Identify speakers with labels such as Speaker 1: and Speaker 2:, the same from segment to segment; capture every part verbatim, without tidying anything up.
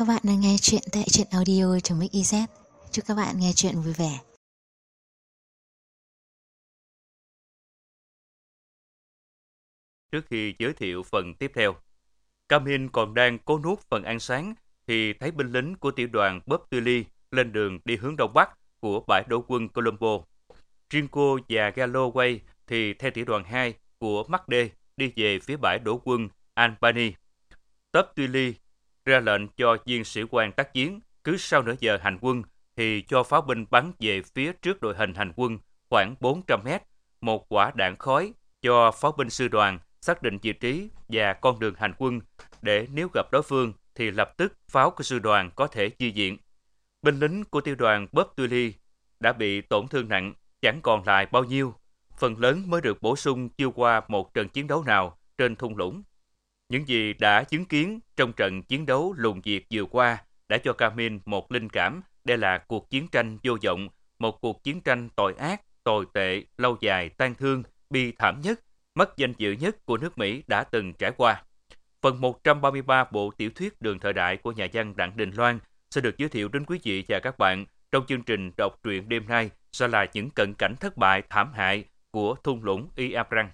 Speaker 1: các bạn đang nghe chuyện tại truyện audio.mix.iz. Chúc các bạn nghe chuyện vui vẻ.
Speaker 2: Trước khi giới thiệu phần tiếp theo, Camille còn đang cố nuốt phần ăn sáng thì thấy binh lính của tiểu đoàn Bob Tully lên đường đi hướng đông bắc của bãi đổ quân Colombo. Riêng cô và Galloway thì theo tiểu đoàn hai của McD đi về phía bãi đổ quân Albany. Bob Tully ra lệnh cho viên sĩ quan tác chiến cứ sau nửa giờ hành quân thì cho pháo binh bắn về phía trước đội hình hành quân khoảng bốn trăm mét, một quả đạn khói cho pháo binh sư đoàn xác định vị trí và con đường hành quân để nếu gặp đối phương thì lập tức pháo của sư đoàn có thể chi viện. Binh lính của tiểu đoàn Bob Tully đã bị tổn thương nặng, chẳng còn lại bao nhiêu. Phần lớn mới được bổ sung chưa qua một trận chiến đấu nào trên thung lũng. Những gì đã chứng kiến trong trận chiến đấu lùng việt vừa qua đã cho Camille một linh cảm đây là cuộc chiến tranh vô vọng, một cuộc chiến tranh tội ác, tồi tệ, lâu dài, tang thương, bi thảm nhất, mất danh dự nhất của nước Mỹ đã từng trải qua. Phần một trăm ba mươi ba bộ tiểu thuyết Đường thời đại của nhà văn Đặng Đình Loan sẽ được giới thiệu đến quý vị và các bạn trong chương trình đọc truyện đêm nay sẽ là những cận cảnh thất bại thảm hại của thung lũng Iabrang.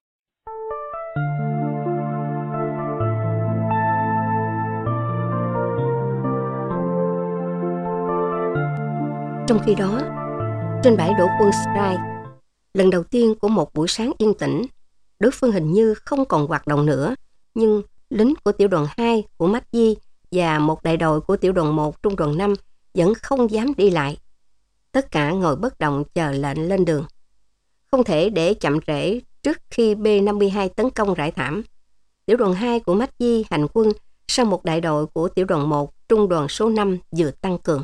Speaker 3: Trong khi đó, trên bãi đổ quân Strike, lần đầu tiên của một buổi sáng yên tĩnh, đối phương hình như không còn hoạt động nữa, nhưng lính của tiểu đoàn hai của McGee và một đại đội của tiểu đoàn một trung đoàn năm vẫn không dám đi lại. Tất cả ngồi bất động chờ lệnh lên đường. Không thể để chậm trễ trước khi B năm mươi hai tấn công rải thảm. Tiểu đoàn hai của McGee hành quân sau một đại đội của tiểu đoàn một trung đoàn số năm vừa tăng cường.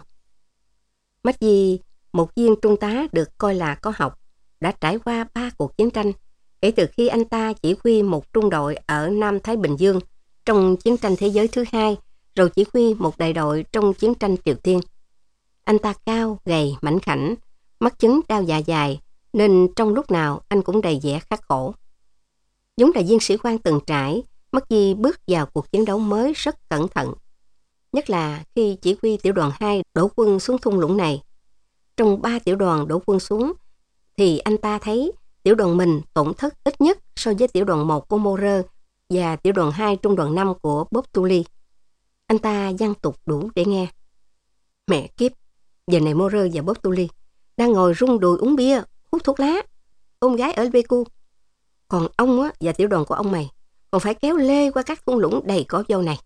Speaker 3: McGee, một viên trung tá được coi là có học, đã trải qua ba cuộc chiến tranh kể từ khi anh ta chỉ huy một trung đội ở Nam Thái Bình Dương trong chiến tranh thế giới thứ hai, rồi chỉ huy một đại đội trong chiến tranh Triều Tiên. Anh ta cao, gầy, mảnh khảnh, mắc chứng đau dạ dày, nên trong lúc nào anh cũng đầy vẻ khắc khổ. Giống là viên sĩ quan từng trải, McGee bước vào cuộc chiến đấu mới rất cẩn thận. Nhất là khi chỉ huy tiểu đoàn hai đổ quân xuống thung lũng này. Trong ba tiểu đoàn đổ quân xuống, thì anh ta thấy tiểu đoàn mình tổn thất ít nhất so với tiểu đoàn một của Moore và tiểu đoàn hai trung đoàn năm của Bob Tully. Anh ta văng tục đủ để nghe. Mẹ kiếp, giờ này Moore và Bob Tully đang ngồi rung đùi uống bia, hút thuốc lá, ôm gái ở bê cu. Còn ông á, và tiểu đoàn của ông mày còn phải kéo lê qua các thung lũng đầy cỏ dâu này.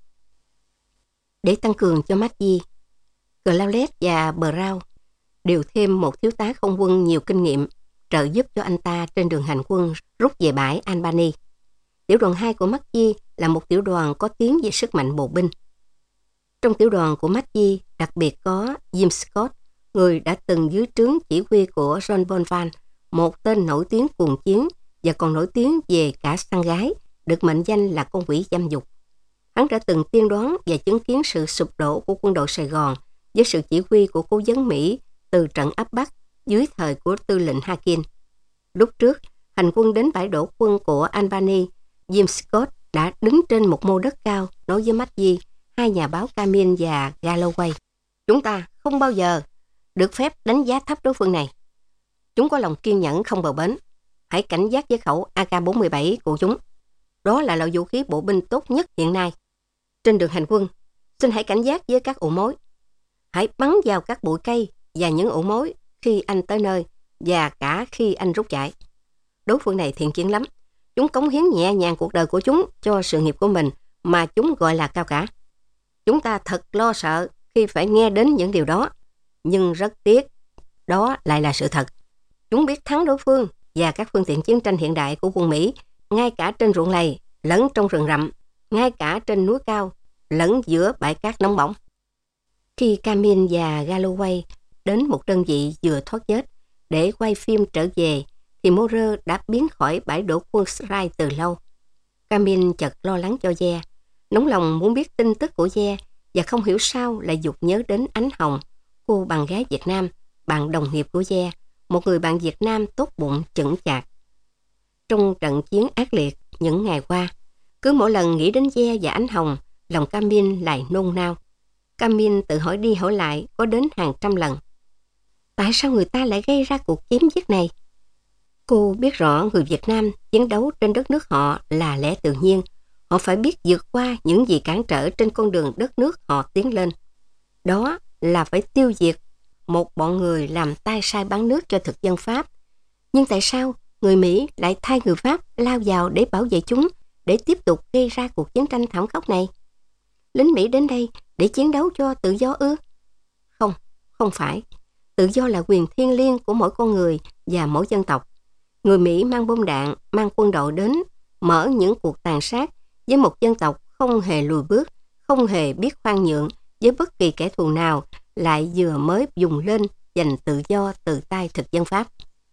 Speaker 3: Để tăng cường cho McGee, Claulet và Brown đều thêm một thiếu tá không quân nhiều kinh nghiệm trợ giúp cho anh ta trên đường hành quân rút về bãi Albany. Tiểu đoàn hai của McGee là một tiểu đoàn có tiếng về sức mạnh bộ binh. Trong tiểu đoàn của McGee đặc biệt có Jim Scott, người đã từng dưới trướng chỉ huy của John Bonvan, một tên nổi tiếng cuồng chiến và còn nổi tiếng về cả săn gái, được mệnh danh là con quỷ dâm dục. Hắn đã từng tiên đoán và chứng kiến sự sụp đổ của quân đội Sài Gòn với sự chỉ huy của cố vấn Mỹ từ trận áp Bắc dưới thời của tư lệnh Hakin. Lúc trước, hành quân đến bãi đổ quân của Albany, Jim Scott đã đứng trên một mô đất cao nói với McGee, hai nhà báo Camille và Galloway. Chúng ta không bao giờ được phép đánh giá thấp đối phương này. Chúng có lòng kiên nhẫn không bờ bến. Hãy cảnh giác với khẩu A K bốn mươi bảy của chúng. Đó là loại vũ khí bộ binh tốt nhất hiện nay. Trên đường hành quân, xin hãy cảnh giác với các ụ mối. Hãy bắn vào các bụi cây và những ụ mối khi anh tới nơi và cả khi anh rút chạy. Đối phương này thiện chiến lắm. Chúng cống hiến nhẹ nhàng cuộc đời của chúng cho sự nghiệp của mình mà chúng gọi là cao cả. Chúng ta thật lo sợ khi phải nghe đến những điều đó. Nhưng rất tiếc, đó lại là sự thật. Chúng biết thắng đối phương và các phương tiện chiến tranh hiện đại của quân Mỹ, ngay cả trên ruộng lầy, lẫn trong rừng rậm, ngay cả trên núi cao, lẫn giữa bãi cát nóng bỏng. Khi Camille và Galloway đến một đơn vị vừa thoát chết để quay phim trở về, thì Moore đã biến khỏi bãi đổ quân Strike từ lâu. Camille chợt lo lắng cho Ve, nóng lòng muốn biết tin tức của Ve và không hiểu sao lại dục nhớ đến Ánh Hồng, cô bạn gái Việt Nam, bạn đồng nghiệp của Ve, một người bạn Việt Nam tốt bụng chững chạc. Trong trận chiến ác liệt những ngày qua, cứ mỗi lần nghĩ đến Ve và Ánh Hồng, lòng Camille lại nôn nao. Camille tự hỏi đi hỏi lại có đến hàng trăm lần. Tại sao người ta lại gây ra cuộc chém giết này? Cô biết rõ người Việt Nam chiến đấu trên đất nước họ là lẽ tự nhiên. Họ phải biết vượt qua những gì cản trở trên con đường đất nước họ tiến lên. Đó là phải tiêu diệt một bọn người làm tay sai bán nước cho thực dân Pháp. Nhưng tại sao người Mỹ lại thay người Pháp lao vào để bảo vệ chúng, để tiếp tục gây ra cuộc chiến tranh thảm khốc này? Lính Mỹ đến đây để chiến đấu cho tự do ư? Không, không phải. Tự do là quyền thiêng liêng của mỗi con người và mỗi dân tộc. Người Mỹ mang bom đạn, mang quân đội đến, mở những cuộc tàn sát với một dân tộc không hề lùi bước, không hề biết khoan nhượng với bất kỳ kẻ thù nào, lại vừa mới dùng lên giành tự do từ tay thực dân Pháp.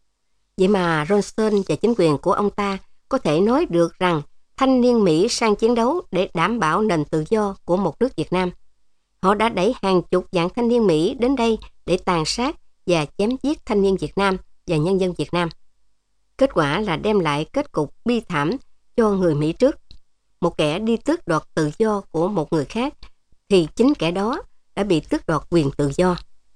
Speaker 3: Vậy mà Johnson và chính quyền của ông ta có thể nói được rằng thanh niên Mỹ sang chiến đấu để đảm bảo nền tự do của một nước Việt Nam. Họ đã đẩy hàng chục vạn thanh niên Mỹ đến đây để tàn sát và chém giết thanh niên Việt Nam và nhân dân Việt Nam. Kết quả là đem lại kết cục bi thảm cho người Mỹ trước. Một kẻ đi tước đoạt tự do của một người khác, thì chính kẻ đó đã bị tước đoạt quyền tự do.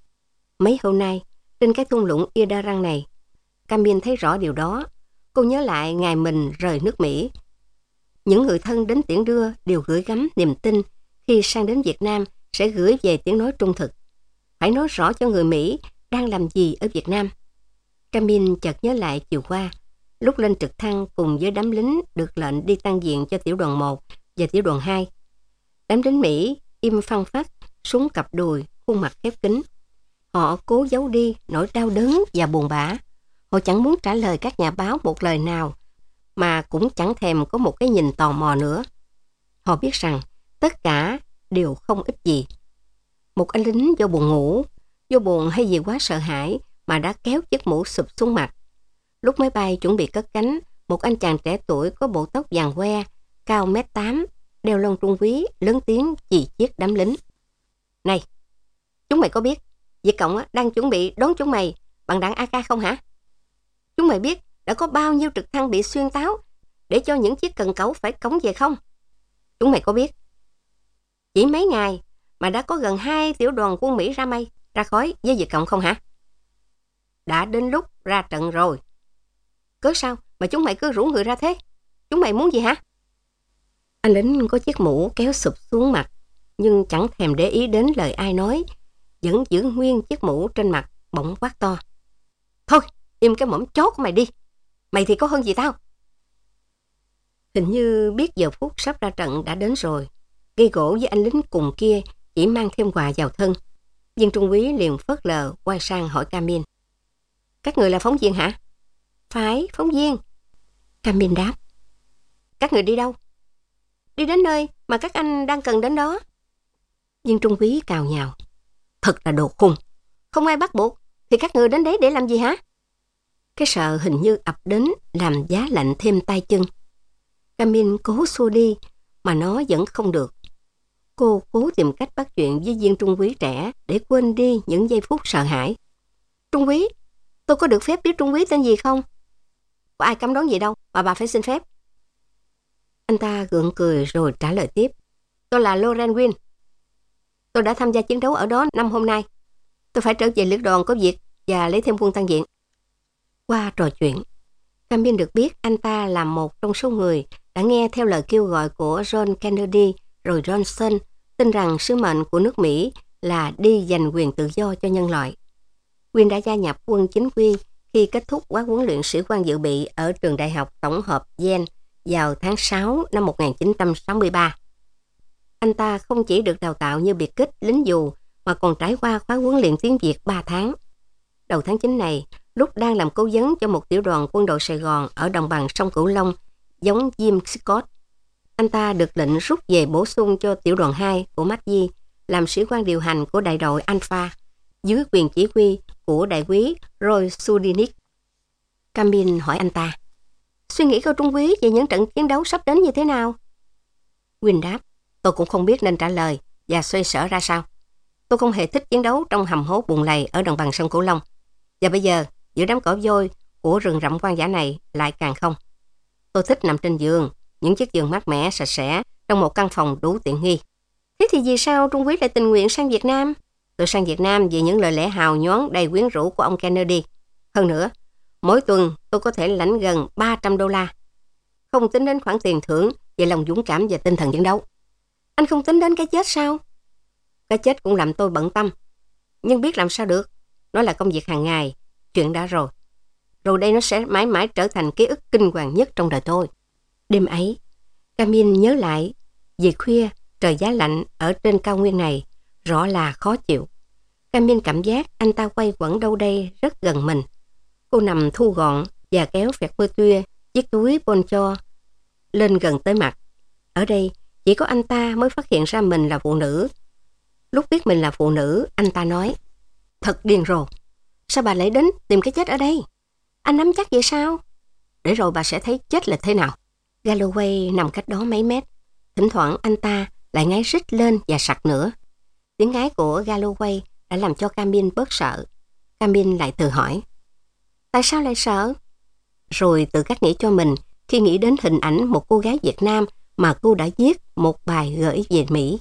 Speaker 3: Mấy hôm nay, trên cái thung lũng Irdarang này, Camille thấy rõ điều đó. Cô nhớ lại ngày mình rời nước Mỹ. Những người thân đến tiễn đưa đều gửi gắm niềm tin khi sang đến Việt Nam sẽ gửi về tiếng nói trung thực. Phải nói rõ cho người Mỹ đang làm gì ở Việt Nam. Camille chợt nhớ lại chiều qua, lúc lên trực thăng cùng với đám lính được lệnh đi tăng diện cho tiểu đoàn một và tiểu đoàn hai. Đám lính Mỹ im phăng phắc, súng cặp đùi, khuôn mặt khép kín. Họ cố giấu đi nỗi đau đớn và buồn bã. Họ chẳng muốn trả lời các nhà báo một lời nào, mà cũng chẳng thèm có một cái nhìn tò mò nữa. Họ biết rằng tất cả đều không ích gì. Một anh lính do buồn ngủ, do buồn hay vì quá sợ hãi mà đã kéo chiếc mũ sụp xuống mặt. Lúc máy bay chuẩn bị cất cánh, một anh chàng trẻ tuổi có bộ tóc vàng que, cao mét tám, đeo lông trung úy, lớn tiếng chì chiết đám lính. Này, chúng mày có biết Việt Cộng đang chuẩn bị đón chúng mày bằng đạn a ca không hả? Chúng mày biết đã có bao nhiêu trực thăng bị xuyên táo để cho những chiếc cần cẩu phải cống về không? Chúng mày có biết chỉ mấy ngày mà đã có gần hai tiểu đoàn quân Mỹ ra mây, ra khói với Việt Cộng không hả? Đã đến lúc ra trận rồi. Cớ sao mà chúng mày cứ rủ người ra thế? Chúng mày muốn gì hả? Anh lính có chiếc mũ kéo sụp xuống mặt, nhưng chẳng thèm để ý đến lời ai nói, vẫn giữ nguyên chiếc mũ trên mặt, bỗng quát to. Thôi, im cái mõm chó của mày đi. Mày thì có hơn gì tao? Hình như biết giờ phút sắp ra trận đã đến rồi. Gây gỗ với anh lính cùng kia chỉ mang thêm quà vào thân. Viên trung úy liền phớt lờ quay sang hỏi Camille. Các người là phóng viên hả? Phải, phóng viên. Camille đáp. Các người đi đâu? Đi đến nơi mà các anh đang cần đến đó. Viên trung úy cào nhào. Thật là đồ khùng. Không ai bắt buộc thì các người đến đấy để làm gì hả? Cái sợ hình như ập đến làm giá lạnh thêm tay chân. Camille cố xua đi mà nó vẫn không được. Cô cố tìm cách bắt chuyện với viên trung úy trẻ để quên đi những giây phút sợ hãi. Trung úy, tôi có được phép biết trung úy tên gì không? Có ai cấm đoán gì đâu mà bà phải xin phép. Anh ta gượng cười rồi trả lời tiếp. Tôi là Loren Win. Tôi đã tham gia chiến đấu ở đó năm hôm nay. Tôi phải trở về lữ đoàn có việc và lấy thêm quân tăng diện. Qua trò chuyện, Camille được biết anh ta là một trong số người đã nghe theo lời kêu gọi của John Kennedy rồi Johnson, tin rằng sứ mệnh của nước Mỹ là đi giành quyền tự do cho nhân loại. Win đã gia nhập quân chính quy khi kết thúc khóa huấn luyện sĩ quan dự bị ở trường đại học tổng hợp Yale vào tháng sáu năm một nghìn chín trăm sáu mươi ba. Anh ta không chỉ được đào tạo như biệt kích lính dù mà còn trải qua khóa huấn luyện tiếng Việt ba tháng. Đầu tháng chín này, lúc đang làm cố vấn cho một tiểu đoàn quân đội Sài Gòn ở đồng bằng sông Cửu Long, giống Jim Scott, anh ta được lệnh rút về bổ sung cho tiểu đoàn hai của McGee làm sĩ quan điều hành của đại đội Alpha dưới quyền chỉ huy của đại úy Roy Sudinik. Camille hỏi anh ta, suy nghĩ của trung úy về những trận chiến đấu sắp đến như thế nào? Win đáp, tôi cũng không biết nên trả lời và xoay sở ra sao. Tôi không hề thích chiến đấu trong hầm hố bùn lầy ở đồng bằng sông Cửu Long. Và bây giờ, giữa đám cỏ vôi của rừng rậm hoang dã này lại càng không. Tôi thích nằm trên giường, những chiếc giường mát mẻ, sạch sẽ, trong một căn phòng đủ tiện nghi. Thế thì vì sao Trung Quý lại tình nguyện sang Việt Nam? Tôi sang Việt Nam vì những lời lẽ hào nhoáng đầy quyến rũ của ông Kennedy. Hơn nữa, mỗi tuần tôi có thể lãnh gần ba trăm đô la. Không tính đến khoản tiền thưởng về lòng dũng cảm và tinh thần chiến đấu. Anh không tính đến cái chết sao? Cái chết cũng làm tôi bận tâm. Nhưng biết làm sao được. Nó là công việc hàng ngày. Chuyện đã rồi. Rồi đây nó sẽ mãi mãi trở thành ký ức kinh hoàng nhất trong đời tôi. Đêm ấy, Camille nhớ lại, về khuya, trời giá lạnh ở trên cao nguyên này, rõ là khó chịu. Camille cảm giác anh ta quay quẩn đâu đây rất gần mình. Cô nằm thu gọn và kéo vẹt mưa tuya, chiếc túi poncho lên gần tới mặt. Ở đây, chỉ có anh ta mới phát hiện ra mình là phụ nữ. Lúc biết mình là phụ nữ, anh ta nói, thật điên rồ. Sao bà lại đến tìm cái chết ở đây? Anh nắm chắc vậy sao? Để rồi bà sẽ thấy chết là thế nào. Galloway nằm cách đó mấy mét. Thỉnh thoảng anh ta lại ngáy rít lên và sặc nữa. Tiếng ngáy của Galloway đã làm cho Camille bớt sợ. Camille lại tự hỏi, tại sao lại sợ? Rồi tự cắt nghĩ cho mình khi nghĩ đến hình ảnh một cô gái Việt Nam mà cô đã viết một bài gửi về Mỹ.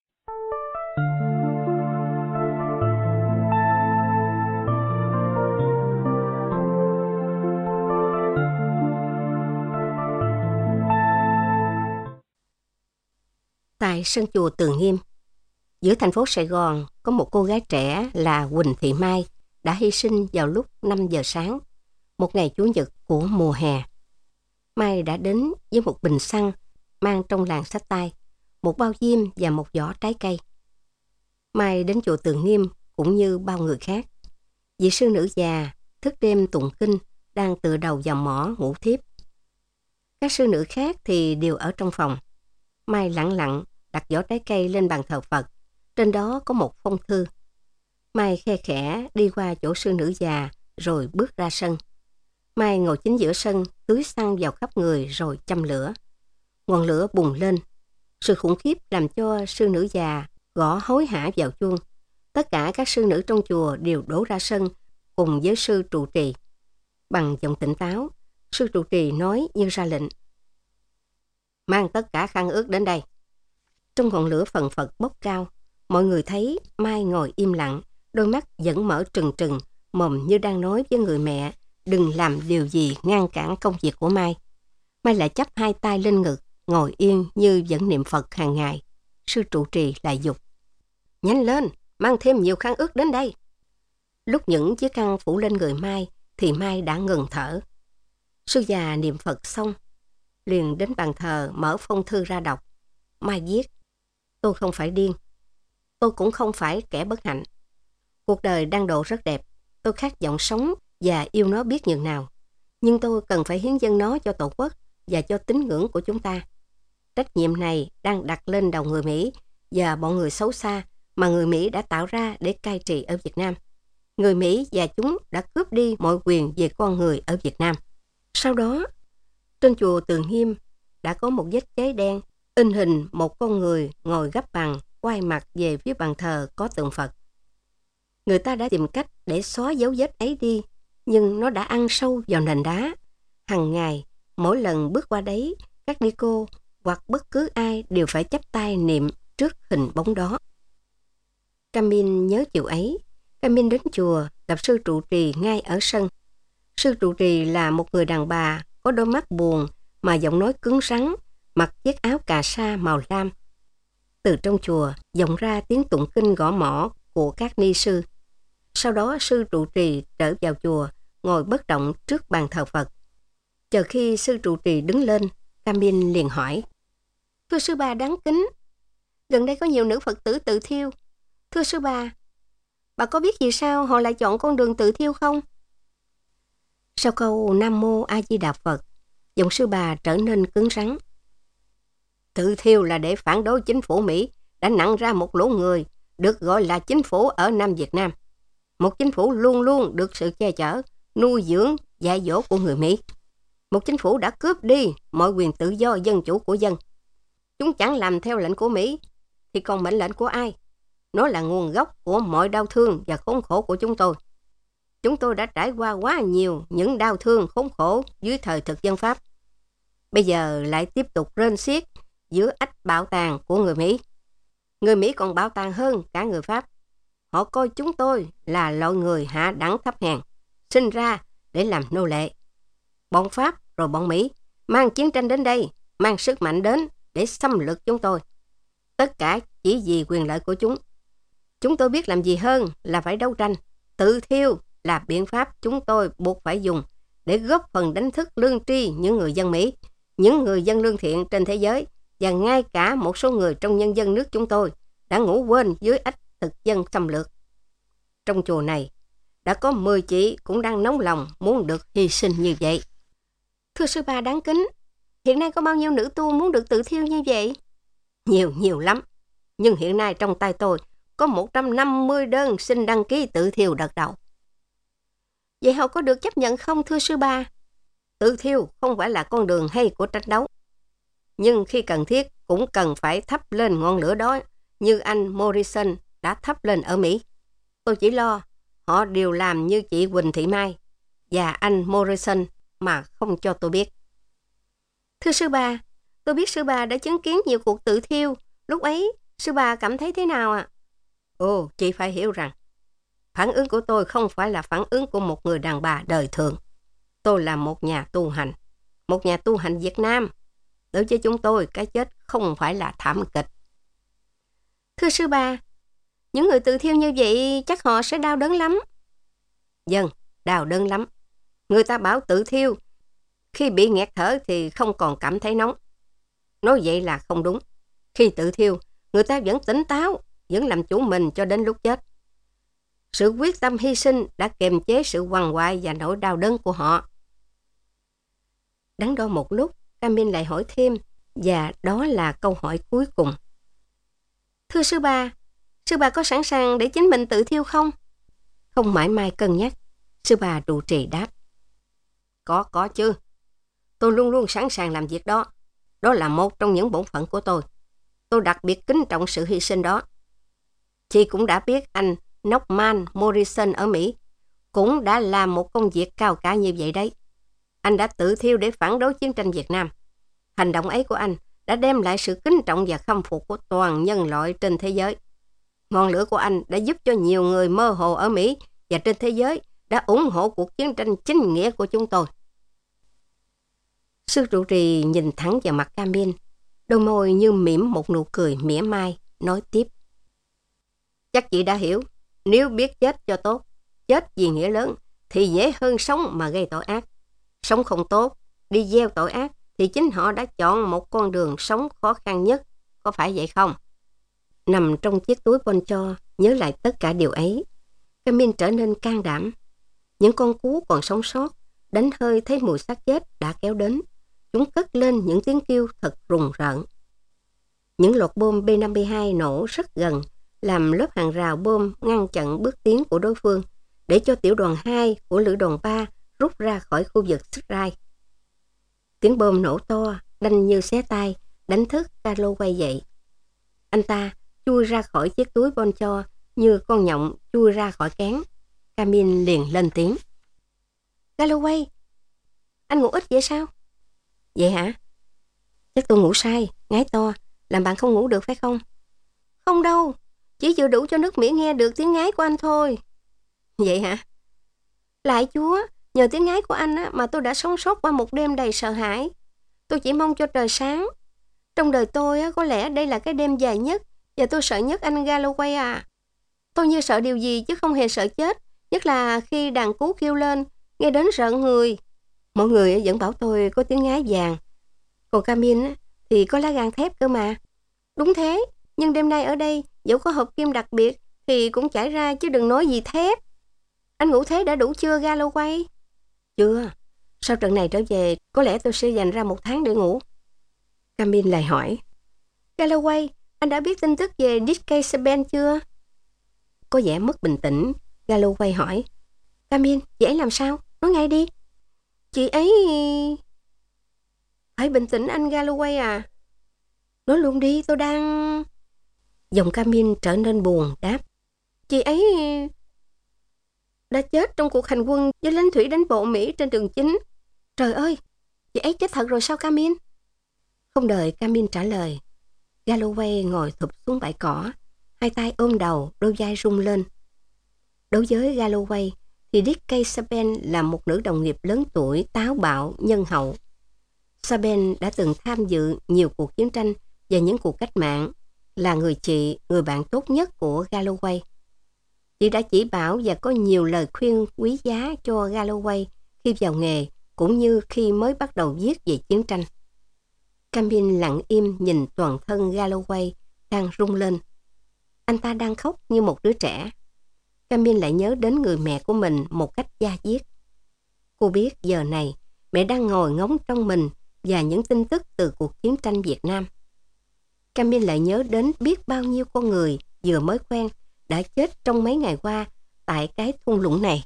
Speaker 3: Tại sân chùa Từ Nghiêm, giữa thành phố Sài Gòn có một cô gái trẻ là Huỳnh Thị Mai đã hy sinh vào lúc năm giờ sáng, một ngày Chủ nhật của mùa hè. Mai đã đến với một bình xăng mang trong làn xách tay, một bao diêm và một giỏ trái cây. Mai đến chùa Từ Nghiêm cũng như bao người khác. Vị sư nữ già thức đêm tụng kinh đang tựa đầu vào mỏ ngủ thiếp. Các sư nữ khác thì đều ở trong phòng. Mai lặng lặng đặt giỏ trái cây lên bàn thờ Phật. Trên đó có một phong thư. Mai khe khẽ đi qua chỗ sư nữ già rồi bước ra sân. Mai ngồi chính giữa sân, tưới xăng vào khắp người rồi châm lửa. Ngọn lửa bùng lên. Sự khủng khiếp làm cho sư nữ già gõ hối hả vào chuông. Tất cả các sư nữ trong chùa đều đổ ra sân cùng với sư trụ trì. Bằng giọng tỉnh táo, sư trụ trì nói như ra lệnh. Mang tất cả khăn ướt đến đây. Trong ngọn lửa phần phật bốc cao, mọi người thấy Mai ngồi im lặng, đôi mắt vẫn mở trừng trừng, mồm như đang nói với người mẹ, đừng làm điều gì ngăn cản công việc của Mai. Mai lại chắp hai tay lên ngực, ngồi yên như vẫn niệm Phật hàng ngày. Sư trụ trì lại dục. Nhanh lên, mang thêm nhiều khăn ướt đến đây. Lúc những chiếc khăn phủ lên người Mai, thì Mai đã ngừng thở. Sư già niệm Phật xong, liền đến bàn thờ mở phong thư ra đọc. Mai viết, tôi không phải điên. Tôi cũng không phải kẻ bất hạnh. Cuộc đời đang độ rất đẹp. Tôi khát vọng sống và yêu nó biết nhường nào. Nhưng tôi cần phải hiến dâng nó cho Tổ quốc và cho tín ngưỡng của chúng ta. Trách nhiệm này đang đặt lên đầu người Mỹ và bọn người xấu xa mà người Mỹ đã tạo ra để cai trị ở Việt Nam. Người Mỹ và chúng đã cướp đi mọi quyền về con người ở Việt Nam. Sau đó, trên chùa Từ Nghiêm đã có một vết cháy đen in hình một con người ngồi gấp bằng, quay mặt về phía bàn thờ có tượng Phật. Người ta đã tìm cách để xóa dấu vết ấy đi, nhưng nó đã ăn sâu vào nền đá. Hằng ngày, mỗi lần bước qua đấy, các ni cô hoặc bất cứ ai đều phải chắp tay niệm trước hình bóng đó. Camille nhớ chiều ấy, Camille đến chùa gặp sư trụ trì ngay ở sân. Sư trụ trì là một người đàn bà có đôi mắt buồn mà giọng nói cứng rắn, mặc chiếc áo cà sa màu lam. Từ trong chùa vọng ra tiếng tụng kinh gõ mõ của các ni sư. Sau đó sư trụ trì trở vào chùa, ngồi bất động trước bàn thờ Phật. Chờ khi sư trụ trì đứng lên, Camille liền hỏi, thưa sư bà đáng kính, gần đây có nhiều nữ Phật tử tự thiêu. Thưa sư bà, bà có biết vì sao họ lại chọn con đường tự thiêu không? Sau câu Nam Mô A Di Đà Phật, giọng sư bà trở nên cứng rắn. Tự thiêu là để phản đối chính phủ Mỹ đã nặng ra một lũ người được gọi là chính phủ ở Nam Việt Nam. Một chính phủ luôn luôn được sự che chở, nuôi dưỡng, dạy dỗ của người Mỹ. Một chính phủ đã cướp đi mọi quyền tự do dân chủ của dân. Chúng chẳng làm theo lệnh của Mỹ, thì còn mệnh lệnh của ai? Nó là nguồn gốc của mọi đau thương và khốn khổ của chúng tôi. Chúng tôi đã trải qua quá nhiều những đau thương khốn khổ dưới thời thực dân Pháp. Bây giờ lại tiếp tục rên xiết giữa ách bạo tàn của người Mỹ. Người Mỹ còn bạo tàn hơn cả người Pháp. Họ coi chúng tôi là loại người hạ đẳng thấp hèn, sinh ra để làm nô lệ. Bọn Pháp rồi bọn Mỹ mang chiến tranh đến đây, mang sức mạnh đến để xâm lược chúng tôi. Tất cả chỉ vì quyền lợi của chúng. Chúng tôi biết làm gì hơn là phải đấu tranh. Tự thiêu là biện pháp chúng tôi buộc phải dùng để góp phần đánh thức lương tri những người dân Mỹ, những người dân lương thiện trên thế giới, và ngay cả một số người trong nhân dân nước chúng tôi đã ngủ quên dưới ách thực dân xâm lược. Trong chùa này, đã có mười chị cũng đang nóng lòng muốn được hy sinh như vậy. Thưa sư bà đáng kính, hiện nay có bao nhiêu nữ tu muốn được tự thiêu như vậy? Nhiều, nhiều lắm. Nhưng hiện nay trong tay tôi có một trăm năm mươi đơn xin đăng ký tự thiêu đợt đầu. Vậy họ có được chấp nhận không thưa sư bà? Tự thiêu không phải là con đường hay của tranh đấu. Nhưng khi cần thiết cũng cần phải thắp lên ngọn lửa đó như anh Morrison đã thắp lên ở Mỹ. Tôi chỉ lo họ đều làm như chị Quỳnh Thị Mai và anh Morrison mà không cho tôi biết. Thưa sư bà, tôi biết sư bà đã chứng kiến nhiều cuộc tự thiêu. Lúc ấy, sư bà cảm thấy thế nào ạ? À? Ồ, chị phải hiểu rằng, phản ứng của tôi không phải là phản ứng của một người đàn bà đời thường. Tôi là một nhà tu hành, một nhà tu hành Việt Nam. Đối với chúng tôi, cái chết không phải là thảm kịch. Thưa sư bà, những người tự thiêu như vậy chắc họ sẽ đau đớn lắm. Vâng, đau đớn lắm. Người ta bảo tự thiêu, khi bị nghẹt thở thì không còn cảm thấy nóng. Nói vậy là không đúng. Khi tự thiêu, người ta vẫn tỉnh táo, vẫn làm chủ mình cho đến lúc chết. Sự quyết tâm hy sinh đã kiềm chế sự quằn quại và nỗi đau đớn của họ. Đắn đo một lúc, Camille lại hỏi thêm, và đó là câu hỏi cuối cùng. Thưa sư bà, sư bà có sẵn sàng để chính mình tự thiêu không? Không mãi mai cân nhắc, sư bà trụ trì đáp. Có, có chứ. Tôi luôn luôn sẵn sàng làm việc đó. Đó là một trong những bổn phận của tôi. Tôi đặc biệt kính trọng sự hy sinh đó. Chị cũng đã biết anh Norman Morrison ở Mỹ cũng đã làm một công việc cao cả như vậy đấy. Anh đã tự thiêu để phản đối chiến tranh Việt Nam. Hành động ấy của anh đã đem lại sự kính trọng và khâm phục của toàn nhân loại trên thế giới. Ngọn lửa của anh đã giúp cho nhiều người mơ hồ ở Mỹ và trên thế giới đã ủng hộ cuộc chiến tranh chính nghĩa của chúng tôi. Sư trụ trì nhìn thẳng vào mặt Camille, đôi môi như mỉm một nụ cười mỉa mai, nói tiếp. Chắc chị đã hiểu, nếu biết chết cho tốt, chết vì nghĩa lớn, thì dễ hơn sống mà gây tội ác. Sống không tốt, đi gieo tội ác, thì chính họ đã chọn một con đường sống khó khăn nhất, có phải vậy không? Nằm trong chiếc túi poncho, nhớ lại tất cả điều ấy, Camille trở nên can đảm. Những con cú còn sống sót, đánh hơi thấy mùi xác chết đã kéo đến. Chúng cất lên những tiếng kêu thật rùng rợn. Những loạt bom B năm mươi hai nổ rất gần, làm lớp hàng rào bom ngăn chặn bước tiến của đối phương, để cho tiểu đoàn hai của lữ đoàn ba rút ra khỏi khu vực strike. Tiếng bom nổ to, đanh như xé tai, đánh thức Carlo quay dậy. Anh ta chui ra khỏi chiếc túi poncho như con nhộng chui ra khỏi kén. Camille liền lên tiếng. Galloway, anh ngủ ít vậy sao? Vậy hả? Chắc tôi ngủ sai, ngáy to, làm bạn không ngủ được phải không? Không đâu, chỉ vừa đủ cho nước Mỹ nghe được tiếng ngáy của anh thôi. Vậy hả? Lại Chúa, nhờ tiếng ngáy của anh á, mà tôi đã sống sót qua một đêm đầy sợ hãi. Tôi chỉ mong cho trời sáng. Trong đời tôi á, có lẽ đây là cái đêm dài nhất, và tôi sợ nhất anh Galloway à. Tôi như sợ điều gì chứ không hề sợ chết, nhất là khi đàn cú kêu lên, nghe đến rợn người. Mọi người vẫn bảo tôi có tiếng ngáy vàng, còn Camille thì có lá gan thép cơ mà. Đúng thế, nhưng đêm nay ở đây, dẫu có hộp kim đặc biệt thì cũng chảy ra chứ đừng nói gì thép. Anh ngủ thế đã đủ chưa Galloway? Chưa, sau trận này trở về, có lẽ tôi sẽ dành ra một tháng để ngủ. Camille lại hỏi. Galloway, anh đã biết tin tức về Dick Casablanca chưa? Có vẻ mất bình tĩnh, Galloway hỏi. Camille, chị ấy làm sao? Nói ngay đi. Chị ấy... Phải bình tĩnh anh Galloway à. Nói luôn đi, tôi đang... Giọng Camille trở nên buồn, đáp. Chị ấy... đã chết trong cuộc hành quân với lính thủy đánh bộ Mỹ trên đường chính. Trời ơi, chị ấy chết thật rồi sao Camille? Không đợi Camille trả lời, Galloway ngồi thụp xuống bãi cỏ, hai tay ôm đầu, đôi vai rung lên. Đối với Galloway thì Dick Kay Sabine là một nữ đồng nghiệp lớn tuổi, táo bạo, nhân hậu. Sabine đã từng tham dự nhiều cuộc chiến tranh và những cuộc cách mạng, là người chị, người bạn tốt nhất của Galloway. Chị đã chỉ bảo và có nhiều lời khuyên quý giá cho Galloway khi vào nghề, cũng như khi mới bắt đầu viết về chiến tranh. Camille lặng im nhìn toàn thân Galloway đang rung lên. Anh ta đang khóc như một đứa trẻ. Camille lại nhớ đến người mẹ của mình một cách da diết. Cô biết giờ này mẹ đang ngồi ngóng trong mình và những tin tức từ cuộc chiến tranh Việt Nam. Camille lại nhớ đến biết bao nhiêu con người vừa mới quen đã chết trong mấy ngày qua tại cái thung lũng này.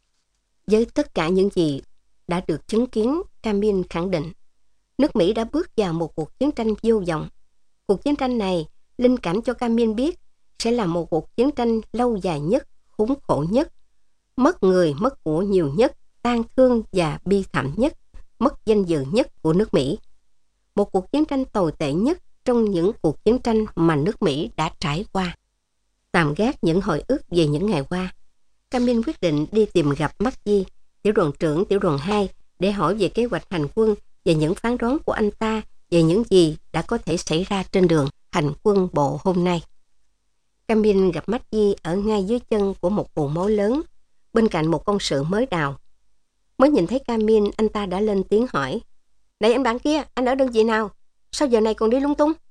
Speaker 3: Với tất cả những gì đã được chứng kiến, Camille khẳng định nước Mỹ đã bước vào một cuộc chiến tranh vô vọng. Cuộc chiến tranh này linh cảm cho Camille biết sẽ là một cuộc chiến tranh lâu dài nhất, khốn khổ nhất, mất người, mất của nhiều nhất, tang thương và bi thảm nhất, mất danh dự nhất của nước Mỹ. Một cuộc chiến tranh tồi tệ nhất trong những cuộc chiến tranh mà nước Mỹ đã trải qua. Tạm gác những hồi ức về những ngày qua, Camille quyết định đi tìm gặp Maggie, tiểu đoàn trưởng tiểu đoàn hai, để hỏi về kế hoạch hành quân và những phán đoán của anh ta về những gì đã có thể xảy ra trên đường hành quân bộ hôm nay. Camille gặp Maggie ở ngay dưới chân của một bồn mối lớn, bên cạnh một công sự mới đào. Mới nhìn thấy Camille, anh ta đã lên tiếng hỏi: "Này anh bạn kia, anh ở đơn vị nào? Sao giờ này còn đi lung tung?"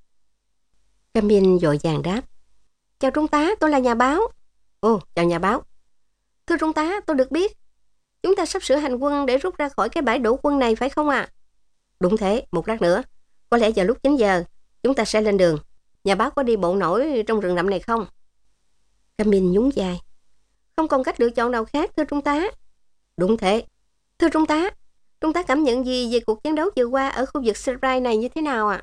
Speaker 3: Camille vội vàng đáp: "Chào trung tá, tôi là nhà báo." "Ồ, chào nhà báo." "Thưa trung tá, tôi được biết chúng ta sắp sửa hành quân để rút ra khỏi cái bãi đổ quân này phải không ạ?" À? "Đúng thế, một lát nữa, có lẽ vào lúc chín giờ, chúng ta sẽ lên đường. Nhà báo có đi bộ nổi trong rừng rậm này không?" Camille nhún vai: "Không còn cách lựa chọn nào khác, thưa trung tá." "Đúng thế." "Thưa trung tá, trung tá cảm nhận gì về cuộc chiến đấu vừa qua ở khu vực Serai này như thế nào ạ?" À?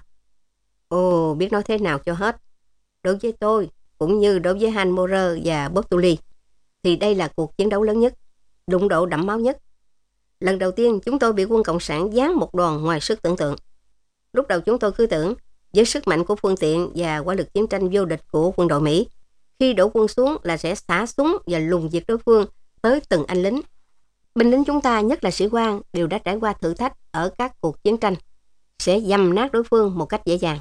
Speaker 3: "Ồ, biết nói thế nào cho hết. Đối với tôi, cũng như đối với Han Morer và Bottoli, thì đây là cuộc chiến đấu lớn nhất, đụng độ đẫm máu nhất. Lần đầu tiên chúng tôi bị quân Cộng sản giáng một đòn ngoài sức tưởng tượng. Lúc đầu chúng tôi cứ tưởng với sức mạnh của phương tiện và quả lực chiến tranh vô địch của quân đội Mỹ, khi đổ quân xuống là sẽ xả súng và lùng diệt đối phương tới từng anh lính. Binh lính chúng ta, nhất là sĩ quan, đều đã trải qua thử thách ở các cuộc chiến tranh, sẽ dầm nát đối phương một cách dễ dàng.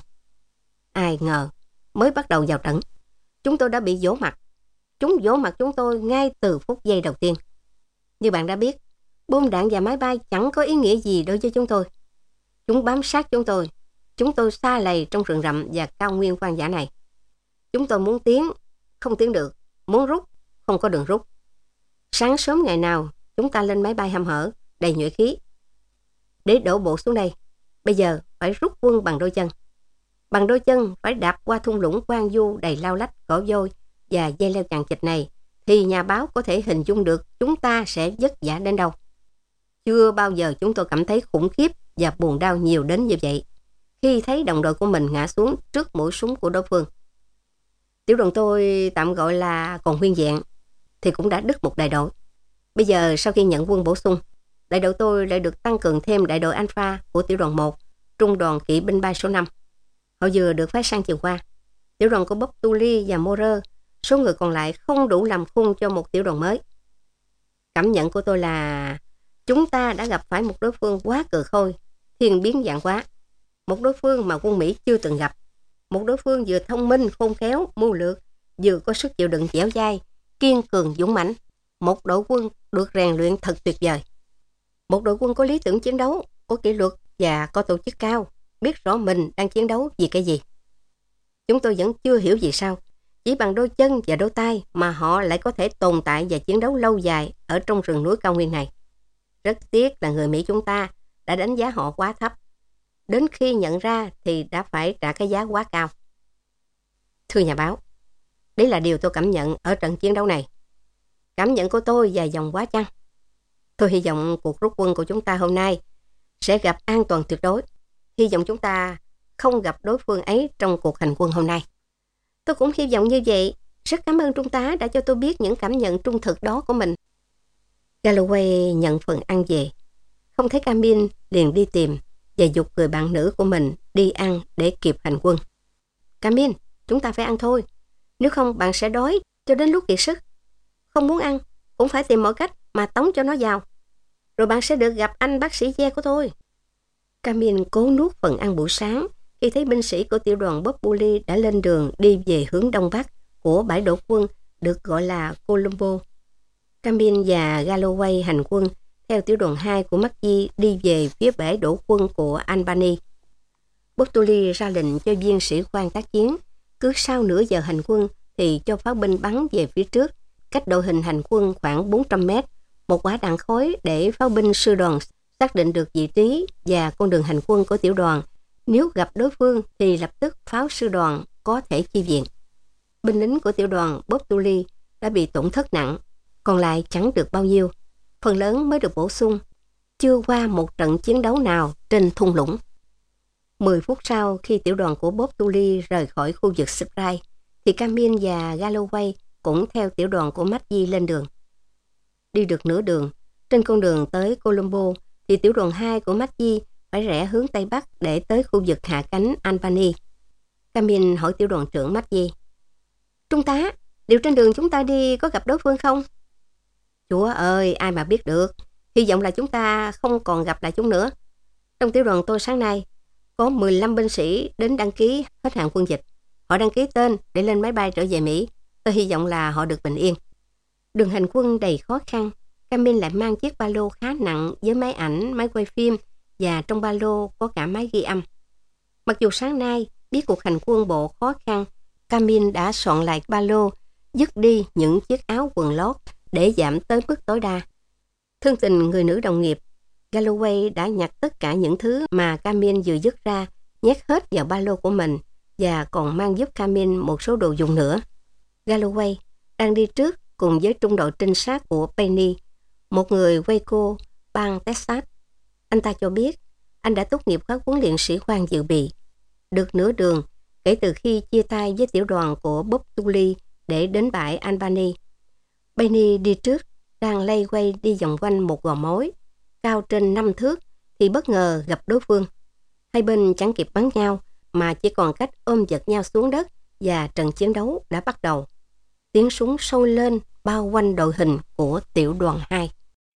Speaker 3: Ai ngờ, mới bắt đầu vào trận, chúng tôi đã bị vỗ mặt. Chúng vỗ mặt chúng tôi ngay từ phút giây đầu tiên. Như bạn đã biết, bom đạn và máy bay chẳng có ý nghĩa gì đối với chúng tôi. Chúng bám sát chúng tôi. Chúng tôi xa lầy trong rừng rậm và cao nguyên hoang dã này. Chúng tôi muốn tiến, không tiến được. Muốn rút, không có đường rút. Sáng sớm ngày nào, chúng ta lên máy bay hăm hở, đầy nhuệ khí. Để đổ bộ xuống đây, bây giờ phải rút quân bằng đôi chân. Bằng đôi chân phải đạp qua thung lũng hoang vu đầy lao lách, cỏ vôi và dây leo chằng chịt này, thì nhà báo có thể hình dung được chúng ta sẽ vất vả đến đâu. Chưa bao giờ chúng tôi cảm thấy khủng khiếp và buồn đau nhiều đến như vậy khi thấy đồng đội của mình ngã xuống trước mũi súng của đối phương. Tiểu đoàn tôi tạm gọi là còn nguyên vẹn thì cũng đã đứt một đại đội. Bây giờ sau khi nhận quân bổ sung, đại đội tôi lại được tăng cường thêm đại đội Alpha của tiểu đoàn một, trung đoàn kỵ binh bay số năm. Họ vừa được phái sang chiều qua. Tiểu đoàn của Bottoli và Morer, số người còn lại không đủ làm khung cho một tiểu đoàn mới. Cảm nhận của tôi là chúng ta đã gặp phải một đối phương quá cừ khôi, thiên biến vạn hóa. Một đối phương mà quân Mỹ chưa từng gặp. Một đối phương vừa thông minh, khôn khéo, mưu lược, vừa có sức chịu đựng dẻo dai, kiên cường, dũng mãnh. Một đội quân được rèn luyện thật tuyệt vời. Một đội quân có lý tưởng chiến đấu, có kỷ luật và có tổ chức cao, biết rõ mình đang chiến đấu vì cái gì. Chúng tôi vẫn chưa hiểu vì sao chỉ bằng đôi chân và đôi tay mà họ lại có thể tồn tại và chiến đấu lâu dài ở trong rừng núi cao nguyên này. Rất tiếc là người Mỹ chúng ta đã đánh giá họ quá thấp. Đến khi nhận ra thì đã phải trả cái giá quá cao. Thưa nhà báo, đấy là điều tôi cảm nhận ở trận chiến đấu này. Cảm nhận của tôi dài dòng quá chăng? Tôi hy vọng cuộc rút quân của chúng ta hôm nay sẽ gặp an toàn tuyệt đối. Hy vọng chúng ta không gặp đối phương ấy trong cuộc hành quân hôm nay. Tôi cũng hy vọng như vậy. Rất cảm ơn trung tá đã cho tôi biết những cảm nhận trung thực đó của mình. Galloway nhận phần ăn về. Không thấy Camille liền đi tìm và giục người bạn nữ của mình đi ăn để kịp hành quân. Camin, chúng ta phải ăn thôi. Nếu không bạn sẽ đói cho đến lúc kiệt sức. Không muốn ăn, cũng phải tìm mọi cách mà tống cho nó vào. Rồi bạn sẽ được gặp anh bác sĩ Ye của tôi. Camin cố nuốt phần ăn buổi sáng khi thấy binh sĩ của tiểu đoàn Bob Bully đã lên đường đi về hướng đông bắc của bãi đổ quân được gọi là Colombo. Camin và Galloway hành quân theo tiểu đoàn hai của McGee đi về phía bãi đổ quân của Albany. Bob Tully ra lệnh cho viên sĩ quan tác chiến, cứ sau nửa giờ hành quân thì cho pháo binh bắn về phía trước, cách đội hình hành quân khoảng bốn trăm mét, một quả đạn khối để pháo binh sư đoàn xác định được vị trí và con đường hành quân của tiểu đoàn. Nếu gặp đối phương thì lập tức pháo sư đoàn có thể chi viện. Binh lính của tiểu đoàn Bob Tully đã bị tổn thất nặng, còn lại chẳng được bao nhiêu. Phần lớn mới được bổ sung, chưa qua một trận chiến đấu nào trên thung lũng. Mười phút sau khi tiểu đoàn của Bob Tully rời khỏi khu vực Spry, thì Camin và Galloway cũng theo tiểu đoàn của McGee lên đường. Đi được nửa đường, trên con đường tới Colombo, thì tiểu đoàn hai của McGee phải rẽ hướng Tây Bắc để tới khu vực hạ cánh Albany. Camin hỏi tiểu đoàn trưởng McGee, Trung tá, điều trên đường chúng ta đi có gặp đối phương không? Chúa ơi, ai mà biết được. Hy vọng là chúng ta không còn gặp lại chúng nữa. Trong tiểu đoàn tôi sáng nay, có mười lăm binh sĩ đến đăng ký hết hạn quân dịch. Họ đăng ký tên để lên máy bay trở về Mỹ. Tôi hy vọng là họ được bình yên. Đường hành quân đầy khó khăn. Camin lại mang chiếc ba lô khá nặng với máy ảnh, máy quay phim và trong ba lô có cả máy ghi âm. Mặc dù sáng nay biết cuộc hành quân bộ khó khăn, Camin đã soạn lại ba lô, dứt đi những chiếc áo quần lót để giảm tới mức tối đa. Thương tình người nữ đồng nghiệp, Galloway đã nhặt tất cả những thứ mà Camin vừa dứt ra, nhét hết vào ba lô của mình và còn mang giúp Camin một số đồ dùng nữa. Galloway đang đi trước cùng với trung đội trinh sát của Penny, một người Waco, bang Texas. Anh ta cho biết anh đã tốt nghiệp khóa huấn luyện sĩ quan dự bị. Được nửa đường kể từ khi chia tay với tiểu đoàn của Bob Tully để đến bãi Albany. Penny đi trước, đang lay quay đi vòng quanh một gò mối cao trên năm thước thì bất ngờ gặp đối phương. Hai bên chẳng kịp bắn nhau mà chỉ còn cách ôm giật nhau xuống đất và trận chiến đấu đã bắt đầu. Tiếng súng sôi lên bao quanh đội hình của tiểu đoàn hai.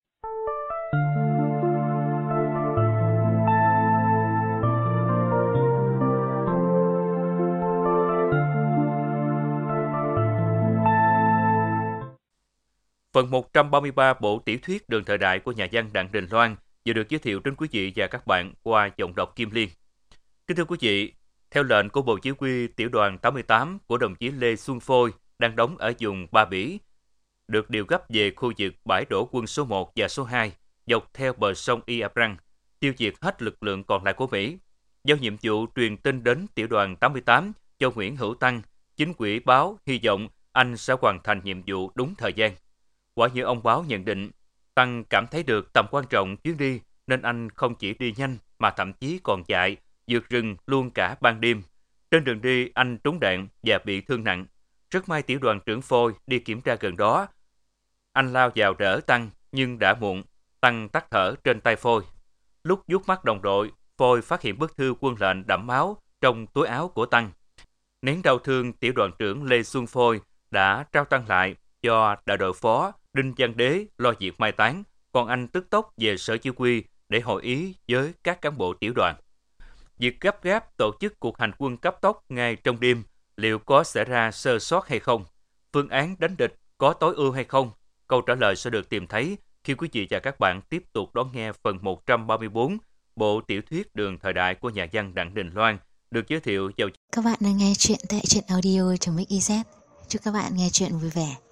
Speaker 2: Phần một trăm ba mươi ba bộ tiểu thuyết Đường thời đại của nhà văn Đặng Đình Loan vừa được giới thiệu đến quý vị và các bạn qua giọng đọc Kim Liên. Kính thưa quý vị, theo lệnh của Bộ Chỉ huy Tiểu đoàn tám mươi tám của đồng chí Lê Xuân Phôi đang đóng ở vùng Ba Bỉ, được điều gấp về khu vực bãi đổ quân số một và số hai dọc theo bờ sông Iabrang, tiêu diệt hết lực lượng còn lại của Mỹ. Giao nhiệm vụ truyền tin đến Tiểu đoàn tám mươi tám cho Nguyễn Hữu Tăng, chính ủy báo hy vọng anh sẽ hoàn thành nhiệm vụ đúng thời gian. Quả như ông báo nhận định, Tăng cảm thấy được tầm quan trọng chuyến đi nên anh không chỉ đi nhanh mà thậm chí còn chạy, vượt rừng luôn cả ban đêm. Trên đường đi anh trúng đạn và bị thương nặng. Rất may tiểu đoàn trưởng Phôi đi kiểm tra gần đó. Anh lao vào đỡ Tăng nhưng đã muộn. Tăng tắt thở trên tay Phôi. Lúc vuốt mắt đồng đội, Phôi phát hiện bức thư quân lệnh đẫm máu trong túi áo của Tăng. Nén đau thương, tiểu đoàn trưởng Lê Xuân Phôi đã trao Tăng lại cho đại đội phó Đinh Văn Đế lo việc mai táng, còn anh tức tốc về sở chỉ huy để hội ý với các cán bộ tiểu đoàn. Việc gấp gáp tổ chức cuộc hành quân cấp tốc ngay trong đêm liệu có xảy ra sơ sót hay không? Phương án đánh địch có tối ưu hay không? Câu trả lời sẽ được tìm thấy khi quý vị và các bạn tiếp tục đón nghe phần một trăm ba mươi bốn bộ tiểu thuyết Đường thời đại của nhà văn Đặng Đình Loan được giới thiệu vào.
Speaker 1: Các bạn đang nghe chuyện tại truyện audio chấm ích i zét. Chúc các bạn nghe chuyện vui vẻ.